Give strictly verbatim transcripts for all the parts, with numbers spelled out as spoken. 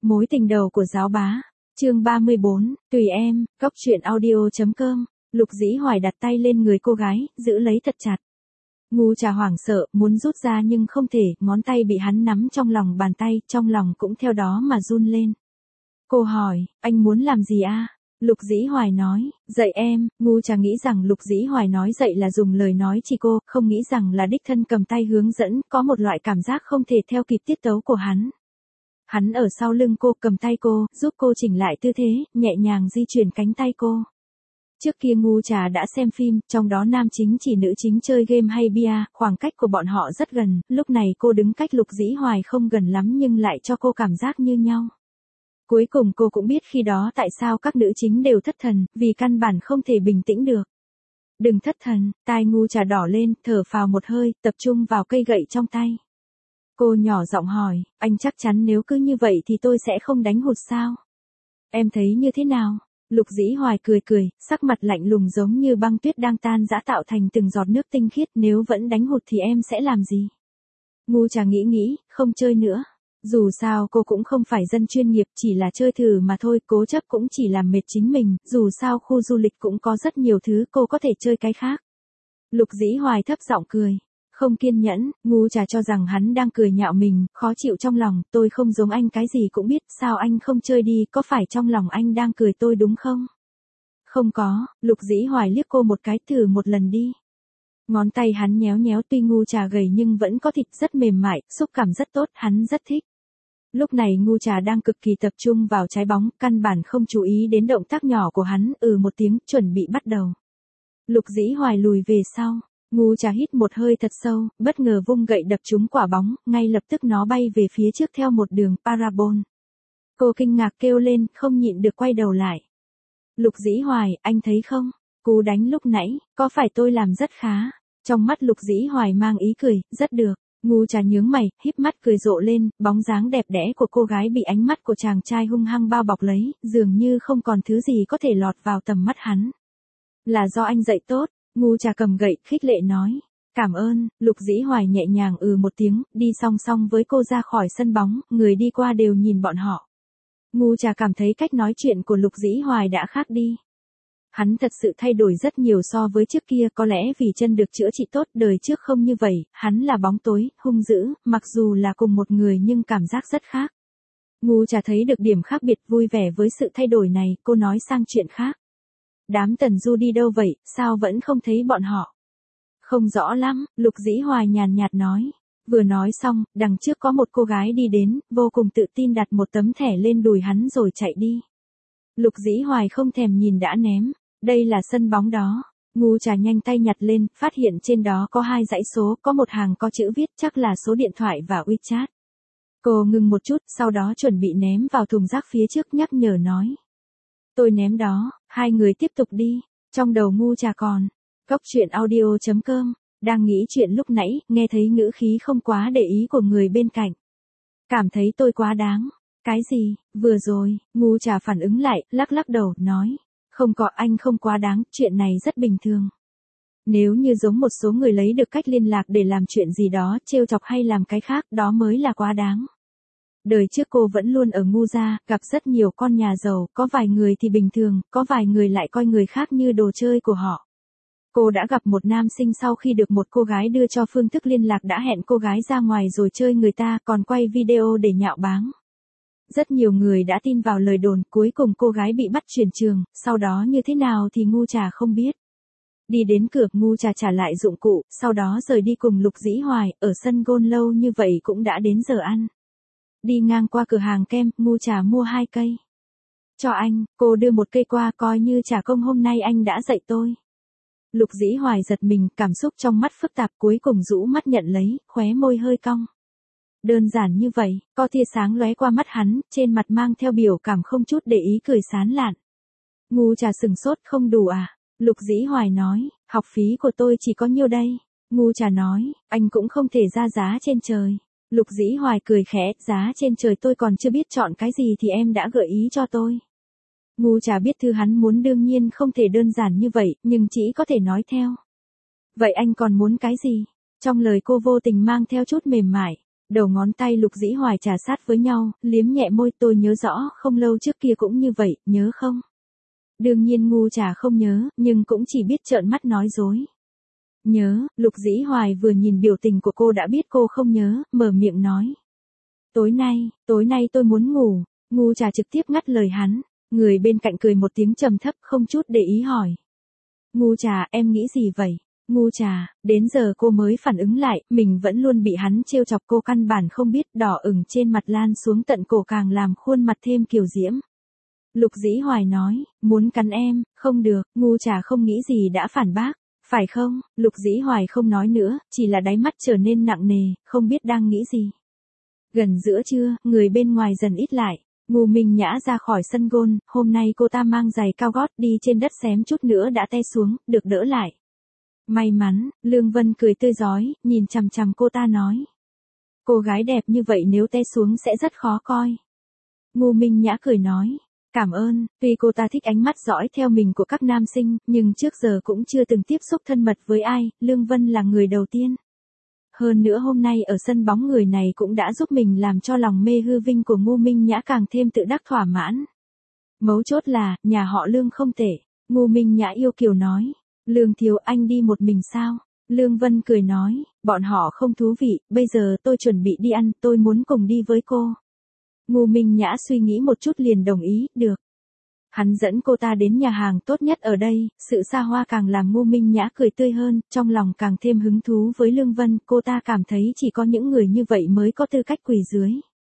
Mối tình đầu của giáo bá. Chương ba mươi bốn, tùy em, cóc truyện audio.com. Lục Dĩ Hoài đặt tay lên người cô gái, giữ lấy thật chặt. Ngu Trà hoảng sợ, muốn rút ra nhưng không thể, ngón tay bị hắn nắm trong lòng bàn tay, trong lòng cũng theo đó mà run lên. Cô hỏi, anh muốn làm gì a? Lục Dĩ Hoài nói, dạy em. Ngu Trà nghĩ rằng Lục Dĩ Hoài nói dạy là dùng lời nói chỉ cô, không nghĩ rằng là đích thân cầm tay hướng dẫn, có một loại cảm giác không thể theo kịp tiết tấu của hắn. Hắn ở sau lưng cô, cầm tay cô, giúp cô chỉnh lại tư thế, nhẹ nhàng di chuyển cánh tay cô. Trước kia Ngu Trà đã xem phim, trong đó nam chính chỉ nữ chính chơi game hay bia, khoảng cách của bọn họ rất gần, lúc này cô đứng cách Lục Dĩ Hoài không gần lắm nhưng lại cho cô cảm giác như nhau. Cuối cùng cô cũng biết khi đó tại sao các nữ chính đều thất thần, vì căn bản không thể bình tĩnh được. Đừng thất thần, tai Ngu Trà đỏ lên, thở phào một hơi, tập trung vào cây gậy trong tay. Cô nhỏ giọng hỏi, anh chắc chắn nếu cứ như vậy thì tôi sẽ không đánh hụt sao? Em thấy như thế nào? Lục Dĩ Hoài cười cười, sắc mặt lạnh lùng giống như băng tuyết đang tan rã tạo thành từng giọt nước tinh khiết, nếu vẫn đánh hụt thì em sẽ làm gì? Ngu Trà nghĩ nghĩ, không chơi nữa. Dù sao cô cũng không phải dân chuyên nghiệp, chỉ là chơi thử mà thôi, cố chấp cũng chỉ làm mệt chính mình, dù sao khu du lịch cũng có rất nhiều thứ cô có thể chơi cái khác. Lục Dĩ Hoài thấp giọng cười. Không kiên nhẫn, Ngu Trà cho rằng hắn đang cười nhạo mình, khó chịu trong lòng, tôi không giống anh cái gì cũng biết, sao anh không chơi đi, có phải trong lòng anh đang cười tôi đúng không? Không có, Lục Dĩ Hoài liếc cô một cái, thử một lần đi. Ngón tay hắn nhéo nhéo, tuy Ngu Trà gầy nhưng vẫn có thịt rất mềm mại, xúc cảm rất tốt, hắn rất thích. Lúc này Ngu Trà đang cực kỳ tập trung vào trái bóng, căn bản không chú ý đến động tác nhỏ của hắn, ừ một tiếng, chuẩn bị bắt đầu. Lục Dĩ Hoài lùi về sau. Ngu Trà hít một hơi thật sâu, bất ngờ vung gậy đập trúng quả bóng, ngay lập tức nó bay về phía trước theo một đường parabol. Cô kinh ngạc kêu lên, không nhịn được quay đầu lại. Lục Dĩ Hoài, anh thấy không? Cú đánh lúc nãy, có phải tôi làm rất khá? Trong mắt Lục Dĩ Hoài mang ý cười, rất được. Ngu Trà nhướng mày, híp mắt cười rộ lên, bóng dáng đẹp đẽ của cô gái bị ánh mắt của chàng trai hung hăng bao bọc lấy, dường như không còn thứ gì có thể lọt vào tầm mắt hắn. Là do anh dạy tốt. Ngu Trà cầm gậy, khích lệ nói. Cảm ơn. Lục Dĩ Hoài nhẹ nhàng ừ một tiếng, đi song song với cô ra khỏi sân bóng, người đi qua đều nhìn bọn họ. Ngu Trà cảm thấy cách nói chuyện của Lục Dĩ Hoài đã khác đi. Hắn thật sự thay đổi rất nhiều so với trước kia, có lẽ vì chân được chữa trị tốt, đời trước không như vậy, hắn là bóng tối, hung dữ, mặc dù là cùng một người nhưng cảm giác rất khác. Ngu Trà thấy được điểm khác biệt, vui vẻ với sự thay đổi này, cô nói sang chuyện khác. Đám Tần Du đi đâu vậy, sao vẫn không thấy bọn họ? Không rõ lắm, Lục Dĩ Hoài nhàn nhạt nói. Vừa nói xong, đằng trước có một cô gái đi đến, vô cùng tự tin đặt một tấm thẻ lên đùi hắn rồi chạy đi. Lục Dĩ Hoài không thèm nhìn đã ném. Đây là sân bóng đó. Ngu Trà nhanh tay nhặt lên, phát hiện trên đó có hai dãy số, có một hàng có chữ viết, chắc là số điện thoại và WeChat. Cô ngừng một chút, sau đó chuẩn bị ném vào thùng rác phía trước, nhắc nhở nói. Tôi ném đó. Hai người tiếp tục đi. Trong đầu Ngu Trà còn. Cóc truyện audio.com. Đang nghĩ chuyện lúc nãy, nghe thấy ngữ khí không quá để ý của người bên cạnh. Cảm thấy tôi quá đáng. Cái gì? Vừa rồi, Ngu Trà phản ứng lại, lắc lắc đầu, nói. Không có, anh không quá đáng, chuyện này rất bình thường. Nếu như giống một số người lấy được cách liên lạc để làm chuyện gì đó, trêu chọc hay làm cái khác, đó mới là quá đáng. Đời trước cô vẫn luôn ở Ngu gia, gặp rất nhiều con nhà giàu, có vài người thì bình thường, có vài người lại coi người khác như đồ chơi của họ. Cô đã gặp một nam sinh sau khi được một cô gái đưa cho phương thức liên lạc đã hẹn cô gái ra ngoài rồi chơi người ta, còn quay video để nhạo báng. Rất nhiều người đã tin vào lời đồn, cuối cùng cô gái bị bắt chuyển trường, sau đó như thế nào thì Ngu Trà không biết. Đi đến cửa, Ngu Trà trả lại dụng cụ, sau đó rời đi cùng Lục Dĩ Hoài, ở sân gôn lâu như vậy cũng đã đến giờ ăn. Đi ngang qua cửa hàng kem, Ngu Trà mua hai cây. Cho anh, cô đưa một cây qua, coi như trả công hôm nay anh đã dạy tôi. Lục Dĩ Hoài giật mình, cảm xúc trong mắt phức tạp, cuối cùng rũ mắt nhận lấy, khóe môi hơi cong. Đơn giản như vậy, có tia sáng lóe qua mắt hắn, trên mặt mang theo biểu cảm không chút để ý cười sán lạn. Ngu Trà sừng sốt, không đủ à? Lục Dĩ Hoài nói, học phí của tôi chỉ có nhiêu đây? Ngu Trà nói, anh cũng không thể ra giá trên trời. Lục Dĩ Hoài cười khẽ, giá trên trời tôi còn chưa biết chọn cái gì thì em đã gợi ý cho tôi. Ngu Trà biết thư hắn muốn đương nhiên không thể đơn giản như vậy, nhưng chỉ có thể nói theo. Vậy anh còn muốn cái gì? Trong lời cô vô tình mang theo chút mềm mại. Đầu ngón tay Lục Dĩ Hoài chà sát với nhau, liếm nhẹ môi, tôi nhớ rõ không lâu trước kia cũng như vậy, nhớ không? Đương nhiên ngu trà không nhớ, nhưng cũng chỉ biết trợn mắt nói dối. Nhớ, Lục Dĩ Hoài vừa nhìn biểu tình của cô đã biết cô không nhớ, mở miệng nói. Tối nay, tối nay tôi muốn ngủ, ngu trà trực tiếp ngắt lời hắn, người bên cạnh cười một tiếng trầm thấp không chút để ý hỏi. Ngu trà, em nghĩ gì vậy? Ngu trà, đến giờ cô mới phản ứng lại, mình vẫn luôn bị hắn trêu chọc, cô căn bản không biết, đỏ ửng trên mặt lan xuống tận cổ càng làm khuôn mặt thêm kiều diễm. Lục Dĩ Hoài nói, muốn cắn em, không được, ngu trà không nghĩ gì đã phản bác, phải không? Lục Dĩ Hoài không nói nữa, chỉ là đáy mắt trở nên nặng nề, không biết đang nghĩ gì. Gần giữa trưa, người bên ngoài dần ít lại, Ngô Minh Nhã ra khỏi sân gôn, hôm nay cô ta mang giày cao gót đi trên đất xém chút nữa đã té xuống, được đỡ lại. May mắn, Lương Vân cười tươi rói, nhìn chằm chằm cô ta nói. Cô gái đẹp như vậy nếu té xuống sẽ rất khó coi. Ngô Minh Nhã cười nói. Cảm ơn, tuy cô ta thích ánh mắt dõi theo mình của các nam sinh, nhưng trước giờ cũng chưa từng tiếp xúc thân mật với ai, Lương Vân là người đầu tiên. Hơn nữa hôm nay ở sân bóng người này cũng đã giúp mình làm cho lòng mê hư vinh của Ngô Minh Nhã càng thêm tự đắc thỏa mãn. Mấu chốt là, nhà họ Lương không tệ, Ngô Minh Nhã yêu kiều nói. Lương thiếu, anh đi một mình sao? Lương Vân cười nói, bọn họ không thú vị, bây giờ tôi chuẩn bị đi ăn, tôi muốn cùng đi với cô. Ngô Minh Nhã suy nghĩ một chút liền đồng ý, được. Hắn dẫn cô ta đến nhà hàng tốt nhất ở đây, sự xa hoa càng làm Ngô Minh Nhã cười tươi hơn, trong lòng càng thêm hứng thú với Lương Vân, cô ta cảm thấy chỉ có những người như vậy mới có tư cách quỳ dưới.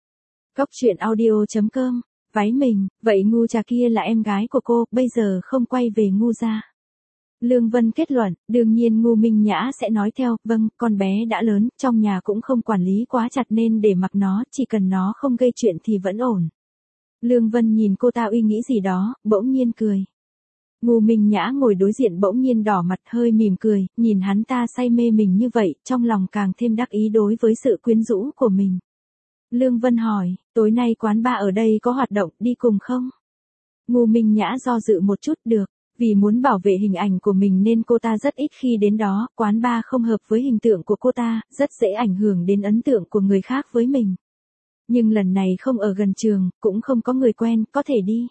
Cốc truyện audio chấm com, váy mình, vậy ngu trà kia là em gái của cô, bây giờ không quay về ngu gia. Lương Vân kết luận, đương nhiên Ngô Minh Nhã sẽ nói theo, vâng, con bé đã lớn, trong nhà cũng không quản lý quá chặt nên để mặc nó, chỉ cần nó không gây chuyện thì vẫn ổn. Lương Vân nhìn cô ta uy nghĩ gì đó, bỗng nhiên cười. Ngô Minh Nhã ngồi đối diện bỗng nhiên đỏ mặt hơi mỉm cười, nhìn hắn ta say mê mình như vậy, trong lòng càng thêm đắc ý đối với sự quyến rũ của mình. Lương Vân hỏi, tối nay quán bar ở đây có hoạt động, đi cùng không? Ngô Minh Nhã do dự một chút, được. Vì muốn bảo vệ hình ảnh của mình nên cô ta rất ít khi đến đó, quán bar không hợp với hình tượng của cô ta, rất dễ ảnh hưởng đến ấn tượng của người khác với mình. Nhưng lần này không ở gần trường, cũng không có người quen, có thể đi.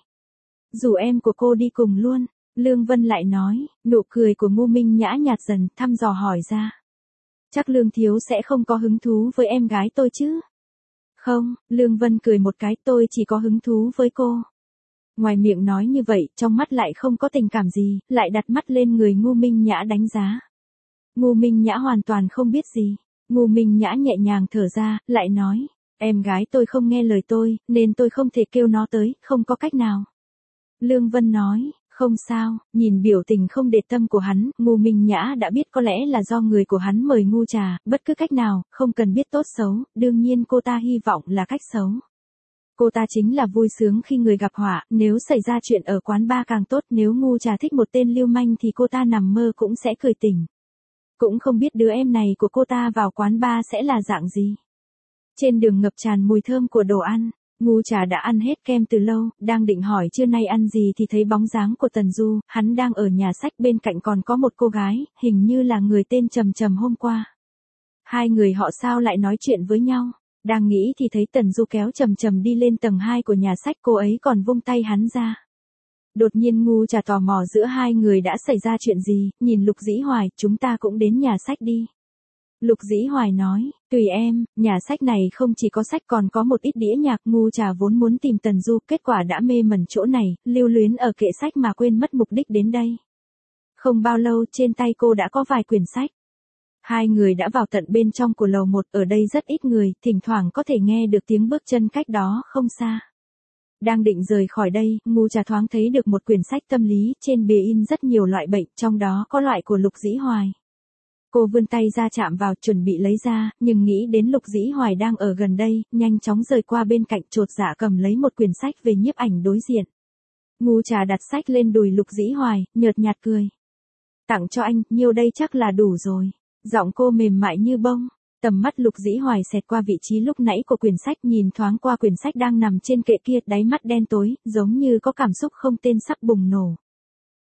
Rủ em của cô đi cùng luôn, Lương Vân lại nói, nụ cười của Ngô Minh Nhã nhạt dần, thăm dò hỏi ra. Chắc Lương thiếu sẽ không có hứng thú với em gái tôi chứ? Không, Lương Vân cười một cái, tôi chỉ có hứng thú với cô. Ngoài miệng nói như vậy, trong mắt lại không có tình cảm gì, lại đặt mắt lên người Ngô Minh Nhã đánh giá. Ngô Minh Nhã hoàn toàn không biết gì. Ngô Minh Nhã nhẹ nhàng thở ra, lại nói, em gái tôi không nghe lời tôi, nên tôi không thể kêu nó tới, không có cách nào. Lương Vân nói, không sao, nhìn biểu tình không để tâm của hắn, Ngô Minh Nhã đã biết có lẽ là do người của hắn mời ngu trà, bất cứ cách nào, không cần biết tốt xấu, đương nhiên cô ta hy vọng là cách xấu. Cô ta chính là vui sướng khi người gặp họa, nếu xảy ra chuyện ở quán bar càng tốt, nếu ngu trà thích một tên lưu manh thì cô ta nằm mơ cũng sẽ cười tỉnh. Cũng không biết đứa em này của cô ta vào quán bar sẽ là dạng gì. Trên đường ngập tràn mùi thơm của đồ ăn, ngu trà đã ăn hết kem từ lâu, đang định hỏi trưa nay ăn gì thì thấy bóng dáng của Tần Du, hắn đang ở nhà sách bên cạnh còn có một cô gái, hình như là người tên Trầm Trầm hôm qua. Hai người họ sao lại nói chuyện với nhau? Đang nghĩ thì thấy Tần Du kéo Trầm Trầm đi lên tầng hai của nhà sách, cô ấy còn vung tay hắn ra. Đột nhiên ngu trà tò mò giữa hai người đã xảy ra chuyện gì, nhìn Lục Dĩ Hoài, chúng ta cũng đến nhà sách đi. Lục Dĩ Hoài nói, tùy em, nhà sách này không chỉ có sách còn có một ít đĩa nhạc, ngu trà vốn muốn tìm Tần Du, kết quả đã mê mẩn chỗ này, lưu luyến ở kệ sách mà quên mất mục đích đến đây. Không bao lâu trên tay cô đã có vài quyển sách. Hai người đã vào tận bên trong của lầu một, ở đây rất ít người, thỉnh thoảng có thể nghe được tiếng bước chân cách đó không xa. Đang định rời khỏi đây, ngu trà thoáng thấy được một quyển sách tâm lý, trên bìa in rất nhiều loại bệnh, trong đó có loại của Lục Dĩ Hoài. Cô vươn tay ra chạm vào, chuẩn bị lấy ra, nhưng nghĩ đến Lục Dĩ Hoài đang ở gần đây, nhanh chóng rời qua bên cạnh, chột dạ cầm lấy một quyển sách về nhiếp ảnh đối diện. Ngu trà đặt sách lên đùi Lục Dĩ Hoài, nhợt nhạt cười. Tặng cho anh, nhiêu đây chắc là đủ rồi. Giọng cô mềm mại như bông. Tầm mắt Lục Dĩ Hoài xẹt qua vị trí lúc nãy của quyển sách, nhìn thoáng qua quyển sách đang nằm trên kệ kia, đáy mắt đen tối, giống như có cảm xúc không tên sắp bùng nổ.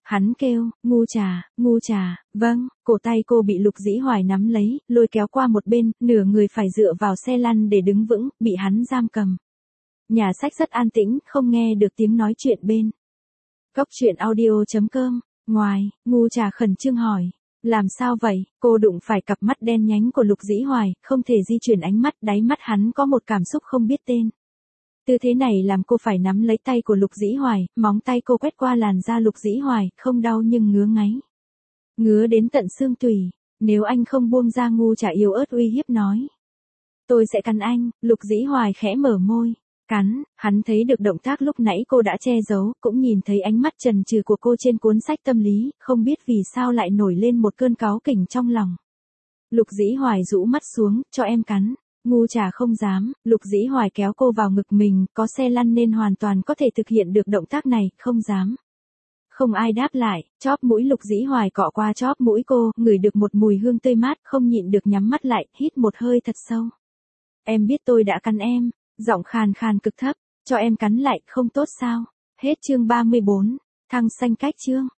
Hắn kêu, ngu trà, ngu trà, vâng, cổ tay cô bị Lục Dĩ Hoài nắm lấy, lôi kéo qua một bên, nửa người phải dựa vào xe lăn để đứng vững, bị hắn giam cầm. Nhà sách rất an tĩnh, không nghe được tiếng nói chuyện bên. Cốc truyện audio chấm com, ngoài, ngu trà khẩn trương hỏi. Làm sao vậy? Cô đụng phải cặp mắt đen nhánh của Lục Dĩ Hoài, không thể di chuyển ánh mắt, đáy mắt hắn có một cảm xúc không biết tên. Tư thế này làm cô phải nắm lấy tay của Lục Dĩ Hoài, móng tay cô quét qua làn da Lục Dĩ Hoài, không đau nhưng ngứa ngáy. Ngứa đến tận xương tủy, nếu anh không buông ra, ngu trà yếu ớt uy hiếp nói. Tôi sẽ cắn anh, Lục Dĩ Hoài khẽ mở môi. Cắn, hắn thấy được động tác lúc nãy cô đã che giấu, cũng nhìn thấy ánh mắt chần chừ của cô trên cuốn sách tâm lý, không biết vì sao lại nổi lên một cơn cáu kỉnh trong lòng. Lục Dĩ Hoài rũ mắt xuống, cho em cắn. Ngu trà không dám, Lục Dĩ Hoài kéo cô vào ngực mình, có xe lăn nên hoàn toàn có thể thực hiện được động tác này, không dám. Không ai đáp lại, chóp mũi Lục Dĩ Hoài cọ qua chóp mũi cô, ngửi được một mùi hương tươi mát, không nhịn được nhắm mắt lại, hít một hơi thật sâu. Em biết tôi đã cắn em, giọng khàn khàn cực thấp, cho em cắn lại, không tốt sao? Hết chương ba mươi bốn, thăng xanh cách chương.